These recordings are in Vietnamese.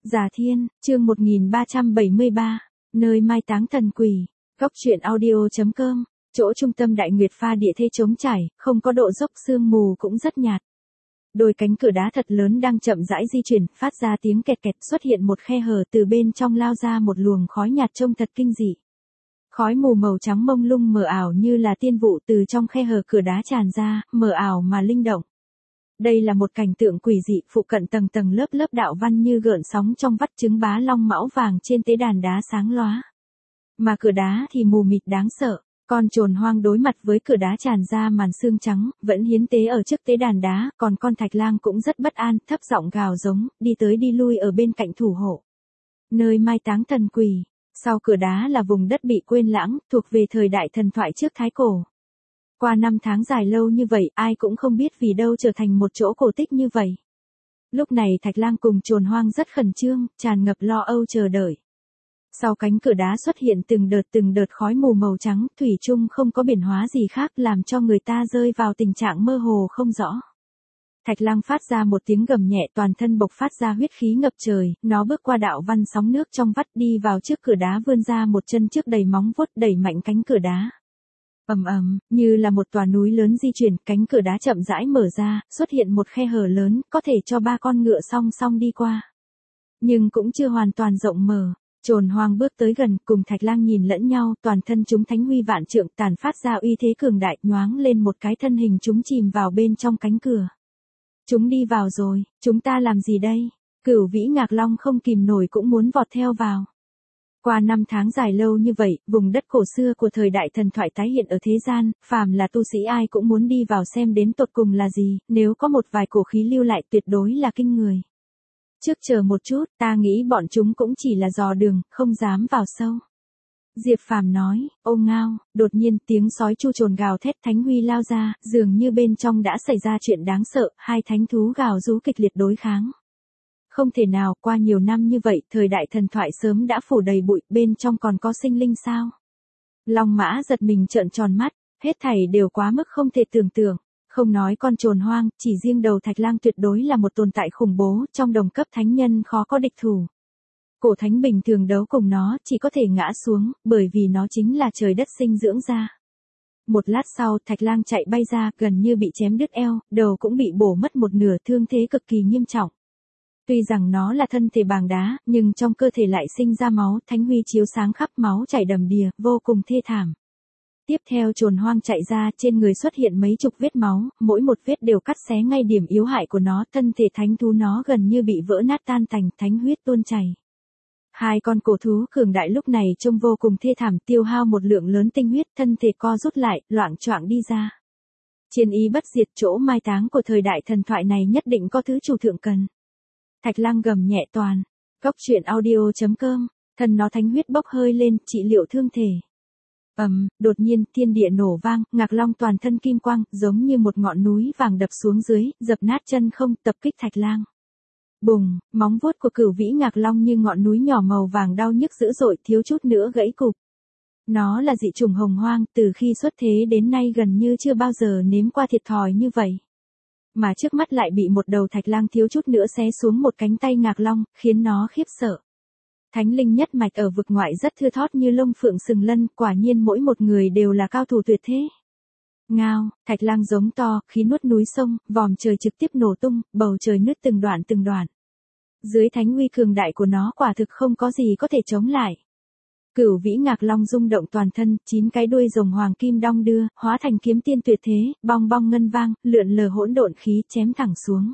Già Thiên, chương 1373, nơi mai táng thần quỷ. Góc truyện audio.com, chỗ trung tâm Đại Nguyệt pha địa thế trống trải, không có độ dốc, sương mù cũng rất nhạt. Đôi cánh cửa đá thật lớn đang chậm rãi di chuyển, phát ra tiếng kẹt kẹt, xuất hiện một khe hở, từ bên trong lao ra một luồng khói nhạt trông thật kinh dị. Khói mù màu trắng mông lung mờ ảo như là tiên vụ từ trong khe hở cửa đá tràn ra, mờ ảo mà linh động. Đây là một cảnh tượng quỷ dị, phụ cận tầng tầng lớp lớp đạo văn như gợn sóng trong vắt trứng bá long mão vàng trên tế đàn đá sáng lóa. Mà cửa đá thì mù mịt đáng sợ, con trồn hoang đối mặt với cửa đá tràn ra màn xương trắng, vẫn hiến tế ở trước tế đàn đá, còn con thạch lang cũng rất bất an, thấp giọng gào giống, đi tới đi lui ở bên cạnh thủ hộ. Nơi mai táng thần quỷ, sau cửa đá là vùng đất bị quên lãng, thuộc về thời đại thần thoại trước Thái Cổ. Qua năm tháng dài lâu như vậy, ai cũng không biết vì đâu trở thành một chỗ cổ tích như vậy. Lúc này thạch lang cùng trồn hoang rất khẩn trương, tràn ngập lo âu chờ đợi. Sau cánh cửa đá xuất hiện từng đợt khói mù màu trắng, thủy chung không có biến hóa gì khác, làm cho người ta rơi vào tình trạng mơ hồ không rõ. Thạch lang phát ra một tiếng gầm nhẹ, toàn thân bộc phát ra huyết khí ngập trời, nó bước qua đạo văn sóng nước trong vắt, đi vào trước cửa đá, vươn ra một chân trước đầy móng vuốt, đẩy mạnh cánh cửa đá. Ầm ầm, như là một tòa núi lớn di chuyển, cánh cửa đá chậm rãi mở ra, xuất hiện một khe hở lớn, có thể cho 3 con ngựa song song đi qua. Nhưng cũng chưa hoàn toàn rộng mở. Trồn hoang bước tới gần, cùng thạch lang nhìn lẫn nhau, toàn thân chúng thánh huy vạn trượng, tàn phát ra uy thế cường đại, nhoáng lên một cái, thân hình chúng chìm vào bên trong cánh cửa. Chúng đi vào rồi, chúng ta làm gì đây? Cửu Vĩ Ngạc Long không kìm nổi cũng muốn vọt theo vào. Qua năm tháng dài lâu như vậy, vùng đất cổ xưa của thời đại thần thoại tái hiện ở thế gian, phàm là tu sĩ ai cũng muốn đi vào xem đến tột cùng là gì, nếu có một vài cổ khí lưu lại tuyệt đối là kinh người. Trước chờ một chút, ta nghĩ bọn chúng cũng chỉ là dò đường, không dám vào sâu. Diệp Phàm nói, ô ngao, đột nhiên tiếng sói chu trồn gào thét, thánh huy lao ra, dường như bên trong đã xảy ra chuyện đáng sợ, hai thánh thú gào rú kịch liệt đối kháng. Không thể nào, qua nhiều năm như vậy, thời đại thần thoại sớm đã phủ đầy bụi, bên trong còn có sinh linh sao? Long Mã giật mình trợn tròn mắt, hết thảy đều quá mức không thể tưởng tượng. Không nói con trồn hoang, chỉ riêng đầu thạch lang tuyệt đối là một tồn tại khủng bố, trong đồng cấp thánh nhân khó có địch thủ. Cổ thánh bình thường đấu cùng nó, chỉ có thể ngã xuống, bởi vì nó chính là trời đất sinh dưỡng ra. Một lát sau, thạch lang chạy bay ra, gần như bị chém đứt eo, đầu cũng bị bổ mất một nửa, thương thế cực kỳ nghiêm trọng. Tuy rằng nó là thân thể bàng đá, nhưng trong cơ thể lại sinh ra máu, thánh huy chiếu sáng khắp, máu chảy đầm đìa, vô cùng thê thảm. Tiếp theo trồn hoang chạy ra, trên người xuất hiện mấy chục vết máu, mỗi một vết đều cắt xé ngay điểm yếu hại của nó, thân thể thánh thú nó gần như bị vỡ nát tan tành, thánh huyết tuôn chảy. Hai con cổ thú cường đại lúc này trông vô cùng thê thảm, tiêu hao một lượng lớn tinh huyết, thân thể co rút lại, loạng choạng đi ra. Chiến ý bất diệt, chỗ mai táng của thời đại thần thoại này nhất định có thứ chủ thượng cần. Thạch lang gầm nhẹ toàn. Góc truyện audio.com, thân nó thánh huyết bốc hơi lên, trị liệu thương thể. Đột nhiên, thiên địa nổ vang, Ngạc Long toàn thân kim quang, giống như một ngọn núi vàng đập xuống dưới, dập nát chân không, tập kích thạch lang. Bùng, móng vuốt của Cửu Vĩ Ngạc Long như ngọn núi nhỏ màu vàng đau nhức dữ dội, thiếu chút nữa gãy cụp. Nó là dị chủng hồng hoang, từ khi xuất thế đến nay gần như chưa bao giờ nếm qua thiệt thòi như vậy. Mà trước mắt lại bị một đầu thạch lang thiếu chút nữa xé xuống một cánh tay Ngạc Long, khiến nó khiếp sợ. Thánh linh nhất mạch ở vực ngoại rất thưa thót như lông phượng sừng lân, quả nhiên mỗi một người đều là cao thủ tuyệt thế. Ngao, thạch lang giống to, khí nuốt núi sông, vòm trời trực tiếp nổ tung, bầu trời nứt từng đoạn. Dưới thánh uy cường đại của nó quả thực không có gì có thể chống lại. Cửu Vĩ Ngạc Long rung động toàn thân, 9 cái đuôi rồng hoàng kim đong đưa, hóa thành kiếm tiên tuyệt thế, bong bong ngân vang, lượn lờ hỗn độn khí, chém thẳng xuống.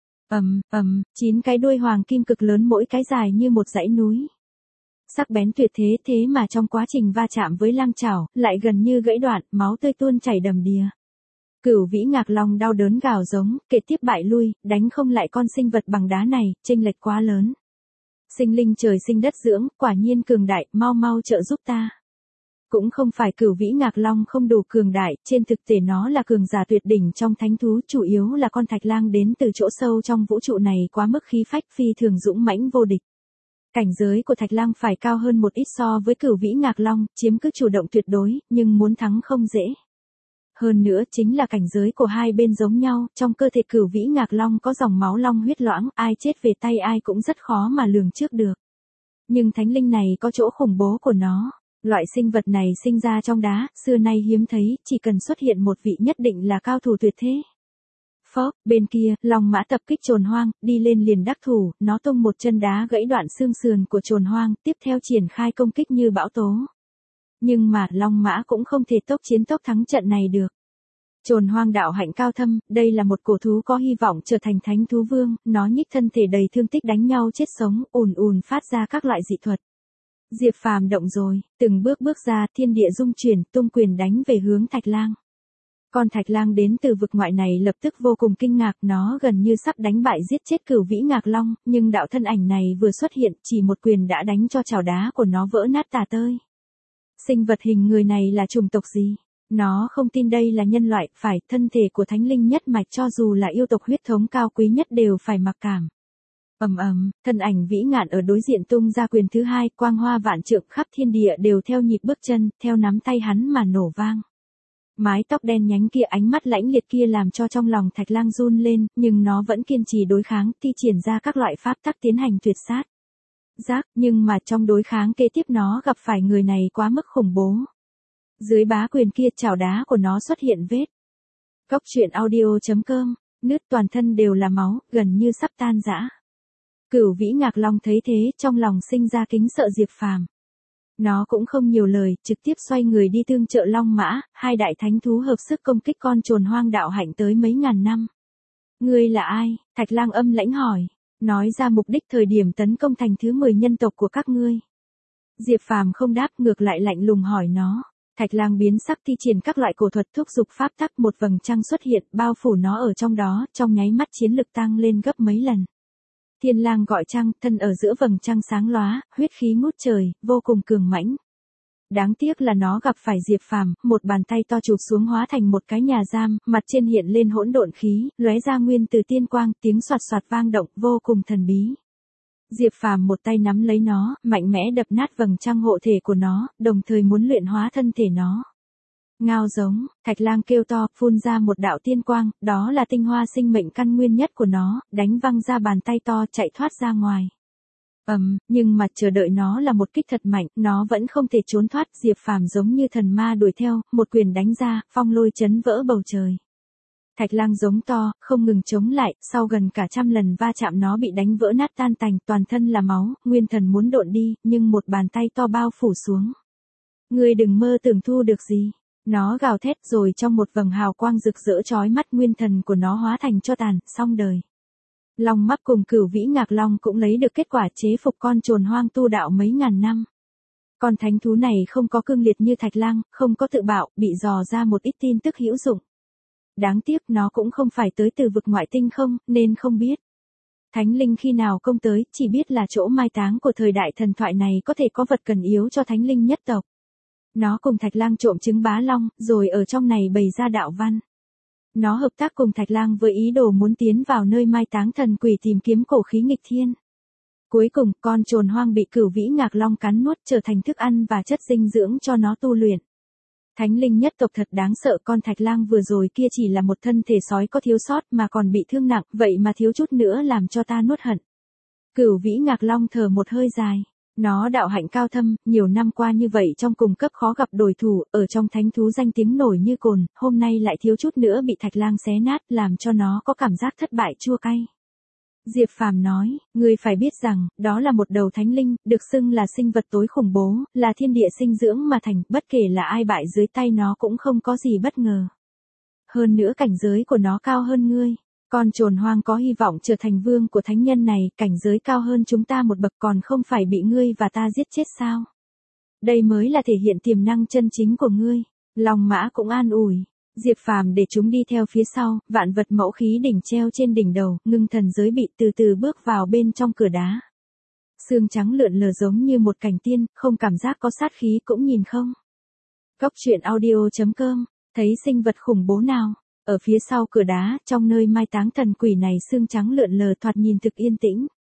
9 cái đuôi hoàng kim cực lớn, mỗi cái dài như một dãy núi. Sắc bén tuyệt thế, thế mà trong quá trình va chạm với lang chảo, lại gần như gãy đoạn, máu tươi tuôn chảy đầm đìa. Cửu Vĩ Ngạc Long đau đớn gào giống, kệ tiếp bại lui, đánh không lại con sinh vật bằng đá này, chênh lệch quá lớn. Sinh linh trời sinh đất dưỡng, quả nhiên cường đại, mau trợ giúp ta. Cũng không phải Cửu Vĩ Ngạc Long không đủ cường đại, trên thực tế nó là cường giả tuyệt đỉnh trong thánh thú, chủ yếu là con thạch lang đến từ chỗ sâu trong vũ trụ này quá mức khí phách, phi thường dũng mãnh vô địch. Cảnh giới của thạch lang phải cao hơn một ít so với Cửu Vĩ Ngạc Long, chiếm cứ chủ động tuyệt đối, nhưng muốn thắng không dễ. Hơn nữa chính là cảnh giới của hai bên giống nhau, trong cơ thể Cửu Vĩ Ngạc Long có dòng máu long huyết loãng, ai chết về tay ai cũng rất khó mà lường trước được. Nhưng thánh linh này có chỗ khủng bố của nó. Loại sinh vật này sinh ra trong đá, xưa nay hiếm thấy, chỉ cần xuất hiện một vị nhất định là cao thủ tuyệt thế. Phốc, bên kia, Long Mã tập kích Trồn Hoang, đi lên liền đắc thủ, nó tung một chân đá gãy đoạn xương sườn của Trồn Hoang, tiếp theo triển khai công kích như bão tố. Nhưng mà, Long Mã cũng không thể tốc chiến tốc thắng trận này được. Trồn Hoang đạo hạnh cao thâm, đây là một cổ thú có hy vọng trở thành thánh thú vương, nó nhích thân thể đầy thương tích đánh nhau chết sống, ùn ùn phát ra các loại dị thuật. Diệp Phàm động rồi, từng bước bước ra, thiên địa rung chuyển, tung quyền đánh về hướng Thạch Lang. Con Thạch Lang đến từ vực ngoại này lập tức vô cùng kinh ngạc, nó gần như sắp đánh bại giết chết Cửu Vĩ Ngạc Long, nhưng đạo thân ảnh này vừa xuất hiện, chỉ một quyền đã đánh cho chảo đá của nó vỡ nát tả tơi. Sinh vật hình người này là chủng tộc gì? Nó không tin đây là nhân loại, phải, thân thể của thánh linh nhất mạch cho dù là yêu tộc huyết thống cao quý nhất đều phải mặc cảm. Thân ảnh Vĩ Ngạn ở đối diện tung ra quyền thứ hai, quang hoa vạn trượng khắp thiên địa đều theo nhịp bước chân, theo nắm tay hắn mà nổ vang. Mái tóc đen nhánh kia, ánh mắt lãnh liệt kia làm cho trong lòng Thạch Lang run lên, nhưng nó vẫn kiên trì đối kháng, thi triển ra các loại pháp tắc tiến hành tuyệt sát. Nhưng mà trong đối kháng kế tiếp nó gặp phải người này quá mức khủng bố. Dưới bá quyền kia chảo đá của nó xuất hiện vết. Cốc truyện audio.com, nứt toàn thân đều là máu, gần như sắp tan rã. Cửu Vĩ Ngạc Long thấy thế, trong lòng sinh ra kính sợ Diệp Phàm. Nó cũng không nhiều lời, trực tiếp xoay người đi tương trợ Long Mã, hai đại thánh thú hợp sức công kích con Trồn Hoang đạo hạnh tới mấy ngàn năm. Ngươi là ai? Thạch Lang âm lãnh hỏi. Nói ra mục đích thời điểm tấn công thành thứ 10 nhân tộc của các ngươi. Diệp Phàm không đáp, ngược lại lạnh lùng hỏi nó. Thạch Lang biến sắc thi triển các loại cổ thuật thúc giục pháp tắc, một vầng trăng xuất hiện, bao phủ nó ở trong đó, trong nháy mắt chiến lực tăng lên gấp mấy lần. Thiên Lang gọi trăng, thân ở giữa vầng trăng sáng lóa, huyết khí ngút trời, vô cùng cường mãnh. Đáng tiếc là nó gặp phải Diệp Phàm, một bàn tay to chụp xuống hóa thành một cái nhà giam, mặt trên hiện lên hỗn độn khí, lóe ra nguyên từ tiên quang, tiếng xoạt xoạt vang động, vô cùng thần bí. Diệp Phàm một tay nắm lấy nó, mạnh mẽ đập nát vầng trăng hộ thể của nó, đồng thời muốn luyện hóa thân thể nó. Ngao giống, Thạch Lang kêu to, phun ra một đạo tiên quang, đó là tinh hoa sinh mệnh căn nguyên nhất của nó, đánh văng ra bàn tay to chạy thoát ra ngoài. Nhưng mà chờ đợi nó là một kích thật mạnh, nó vẫn không thể trốn thoát, Diệp Phàm giống như thần ma đuổi theo, một quyền đánh ra, phong lôi chấn vỡ bầu trời. Thạch Lang giống to, không ngừng chống lại, sau gần cả 100 lần va chạm nó bị đánh vỡ nát tan tành, toàn thân là máu, nguyên thần muốn độn đi, nhưng một bàn tay to bao phủ xuống. Ngươi đừng mơ tưởng thu được gì. Nó gào thét rồi trong một vầng hào quang rực rỡ chói mắt, nguyên thần của nó hóa thành tro tàn, xong đời. Long Máp cùng Cửu Vĩ Ngạc Long cũng lấy được kết quả chế phục con Trồn Hoang tu đạo mấy ngàn năm. Con thánh thú này không có cương liệt như Thạch Lang, không có tự bạo, bị dò ra một ít tin tức hữu dụng. Đáng tiếc nó cũng không phải tới từ vực ngoại tinh không, nên không biết. Thánh linh khi nào công tới, chỉ biết là chỗ mai táng của thời đại thần thoại này có thể có vật cần yếu cho thánh linh nhất tộc. Nó cùng Thạch Lang trộm trứng bá long, rồi ở trong này bày ra đạo văn. Nó hợp tác cùng Thạch Lang với ý đồ muốn tiến vào nơi mai táng thần quỷ tìm kiếm cổ khí nghịch thiên. Cuối cùng, con Trồn Hoang bị Cửu Vĩ Ngạc Long cắn nuốt trở thành thức ăn và chất dinh dưỡng cho nó tu luyện. Thánh linh nhất tộc thật đáng sợ, con Thạch Lang vừa rồi kia chỉ là một thân thể sói có thiếu sót mà còn bị thương nặng, vậy mà thiếu chút nữa làm cho ta nuốt hận. Cửu Vĩ Ngạc Long thở một hơi dài. Nó đạo hạnh cao thâm, nhiều năm qua như vậy trong cùng cấp khó gặp đối thủ, ở trong thánh thú danh tiếng nổi như cồn, hôm nay lại thiếu chút nữa bị Thạch Lang xé nát, làm cho nó có cảm giác thất bại chua cay. Diệp Phàm nói, ngươi phải biết rằng, đó là một đầu thánh linh, được xưng là sinh vật tối khủng bố, là thiên địa sinh dưỡng mà thành, bất kể là ai bại dưới tay nó cũng không có gì bất ngờ. Hơn nữa cảnh giới của nó cao hơn ngươi. Con Trồn Hoang có hy vọng trở thành vương của thánh nhân này, cảnh giới cao hơn chúng ta một bậc, còn không phải bị ngươi và ta giết chết sao? Đây mới là thể hiện tiềm năng chân chính của ngươi. Long Mã cũng an ủi. Diệp Phàm để chúng đi theo phía sau, vạn vật mẫu khí đỉnh treo trên đỉnh đầu, ngưng thần giới bị từ từ bước vào bên trong cửa đá. Xương trắng lượn lờ giống như một cành tiên, không cảm giác có sát khí cũng nhìn không. Cốc truyện audio.com, thấy sinh vật khủng bố nào? Ở phía sau cửa đá, trong nơi mai táng thần quỷ này xương trắng lượn lờ thoạt nhìn thực yên tĩnh.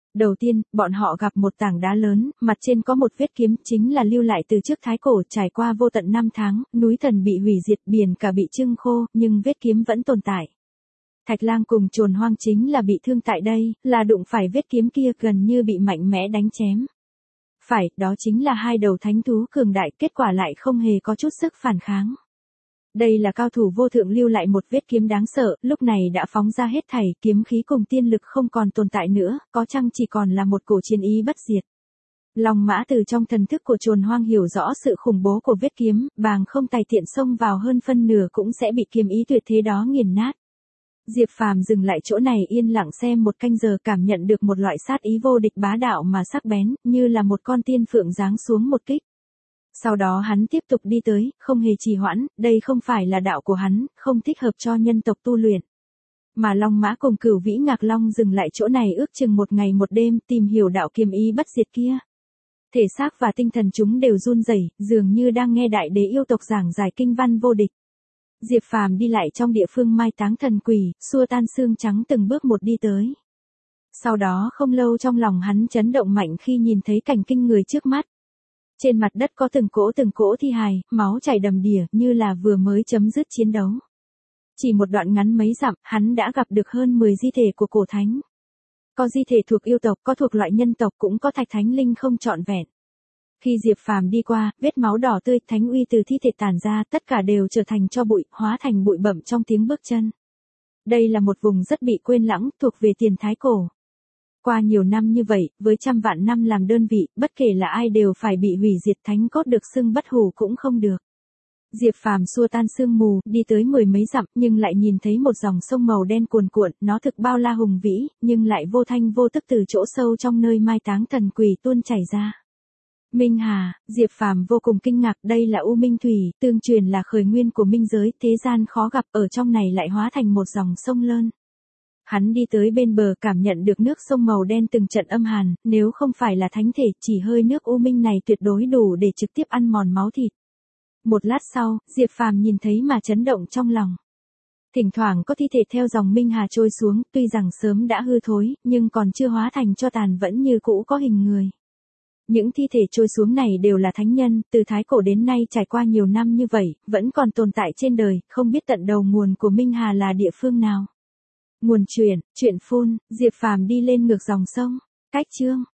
Đầu tiên, bọn họ gặp một tảng đá lớn, mặt trên có một vết kiếm, chính là lưu lại từ trước thái cổ, trải qua vô tận năm tháng, núi thần bị hủy diệt, biển cả bị trưng khô, nhưng vết kiếm vẫn tồn tại. Thạch Lang cùng Chồn Hoang chính là bị thương tại đây, là đụng phải vết kiếm kia, gần như bị mạnh mẽ đánh chém. Phải, đó chính là hai đầu thánh thú cường đại, kết quả lại không hề có chút sức phản kháng. Đây là cao thủ vô thượng lưu lại một vết kiếm đáng sợ, lúc này đã phóng ra hết thảy, kiếm khí cùng tiên lực không còn tồn tại nữa, có chăng chỉ còn là một cổ chiến ý bất diệt. Long Mã từ trong thần thức của Chồn Hoang hiểu rõ sự khủng bố của vết kiếm, bàng không tài tiện xông vào hơn phân nửa cũng sẽ bị kiếm ý tuyệt thế đó nghiền nát. Diệp Phàm dừng lại chỗ này yên lặng xem một canh giờ, cảm nhận được một loại sát ý vô địch bá đạo mà sắc bén, như là một con tiên phượng giáng xuống một kích. Sau đó hắn tiếp tục đi tới, không hề trì hoãn, đây không phải là đạo của hắn, không thích hợp cho nhân tộc tu luyện. Mà Long Mã cùng Cửu Vĩ Ngạc Long dừng lại chỗ này ước chừng một ngày một đêm, tìm hiểu đạo kiếm ý bất diệt kia. Thể xác và tinh thần chúng đều run rẩy, dường như đang nghe đại đế yêu tộc giảng giải kinh văn vô địch. Diệp Phàm đi lại trong địa phương mai táng thần quỷ, xua tan xương trắng từng bước một đi tới. Sau đó không lâu trong lòng hắn chấn động mạnh khi nhìn thấy cảnh kinh người trước mắt. Trên mặt đất có từng cỗ thi hài, máu chảy đầm đìa như là vừa mới chấm dứt chiến đấu. Chỉ một đoạn ngắn mấy dặm, hắn đã gặp được hơn 10 di thể của cổ thánh. Có di thể thuộc yêu tộc, có thuộc loại nhân tộc, cũng có thạch thánh linh không trọn vẹn. Khi Diệp Phàm đi qua, vết máu đỏ tươi, thánh uy từ thi thể tản ra, tất cả đều trở thành tro bụi, hóa thành bụi bặm trong tiếng bước chân. Đây là một vùng rất bị quên lãng, thuộc về tiền thái cổ. Qua nhiều năm như vậy, với trăm vạn năm làm đơn vị, bất kể là ai đều phải bị hủy diệt, thánh cốt được xưng bất hủ cũng không được. Diệp Phàm xua tan sương mù, đi tới mười mấy dặm, nhưng lại nhìn thấy một dòng sông màu đen cuồn cuộn, nó thực bao la hùng vĩ, nhưng lại vô thanh vô tức từ chỗ sâu trong nơi mai táng thần quỷ tuôn chảy ra. Minh Hà, Diệp Phàm vô cùng kinh ngạc, đây là U Minh Thủy, tương truyền là khởi nguyên của minh giới, thế gian khó gặp, ở trong này lại hóa thành một dòng sông lớn. Hắn đi tới bên bờ, cảm nhận được nước sông màu đen từng trận âm hàn, nếu không phải là thánh thể, chỉ hơi nước u minh này tuyệt đối đủ để trực tiếp ăn mòn máu thịt. Một lát sau, Diệp Phàm nhìn thấy mà chấn động trong lòng. Thỉnh thoảng có thi thể theo dòng Minh Hà trôi xuống, tuy rằng sớm đã hư thối, nhưng còn chưa hóa thành tro tàn vẫn như cũ có hình người. Những thi thể trôi xuống này đều là thánh nhân, từ thái cổ đến nay trải qua nhiều năm như vậy, vẫn còn tồn tại trên đời, không biết tận đầu nguồn của Minh Hà là địa phương nào. Nguồn truyện phun, Diệp Phàm đi lên ngược dòng sông. Cách chương